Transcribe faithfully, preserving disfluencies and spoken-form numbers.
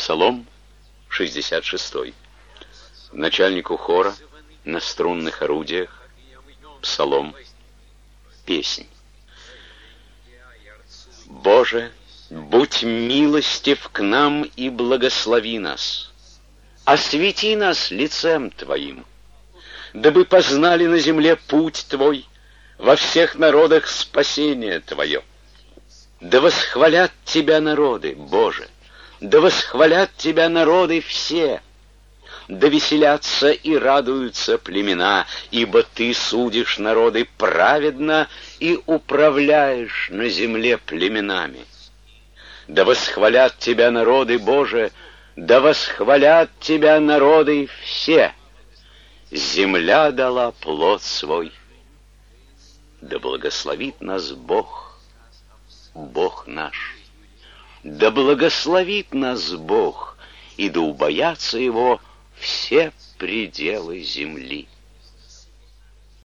Псалом шестьдесят шестой. Начальнику хора на струнных орудиях. Псалом, песнь. Боже, будь милостив к нам и благослови нас. Освети нас лицем Твоим, дабы познали на земле путь Твой, во всех народах спасение Твое. Да восхвалят Тебя народы, Боже, да восхвалят Тебя народы все, да веселятся и радуются племена, ибо Ты судишь народы праведно и управляешь на земле племенами. Да восхвалят Тебя народы, Боже, да восхвалят Тебя народы все. Земля дала плод свой. Да благословит нас Бог, Бог наш. Да благословит нас Бог, и да убоятся Его все пределы земли.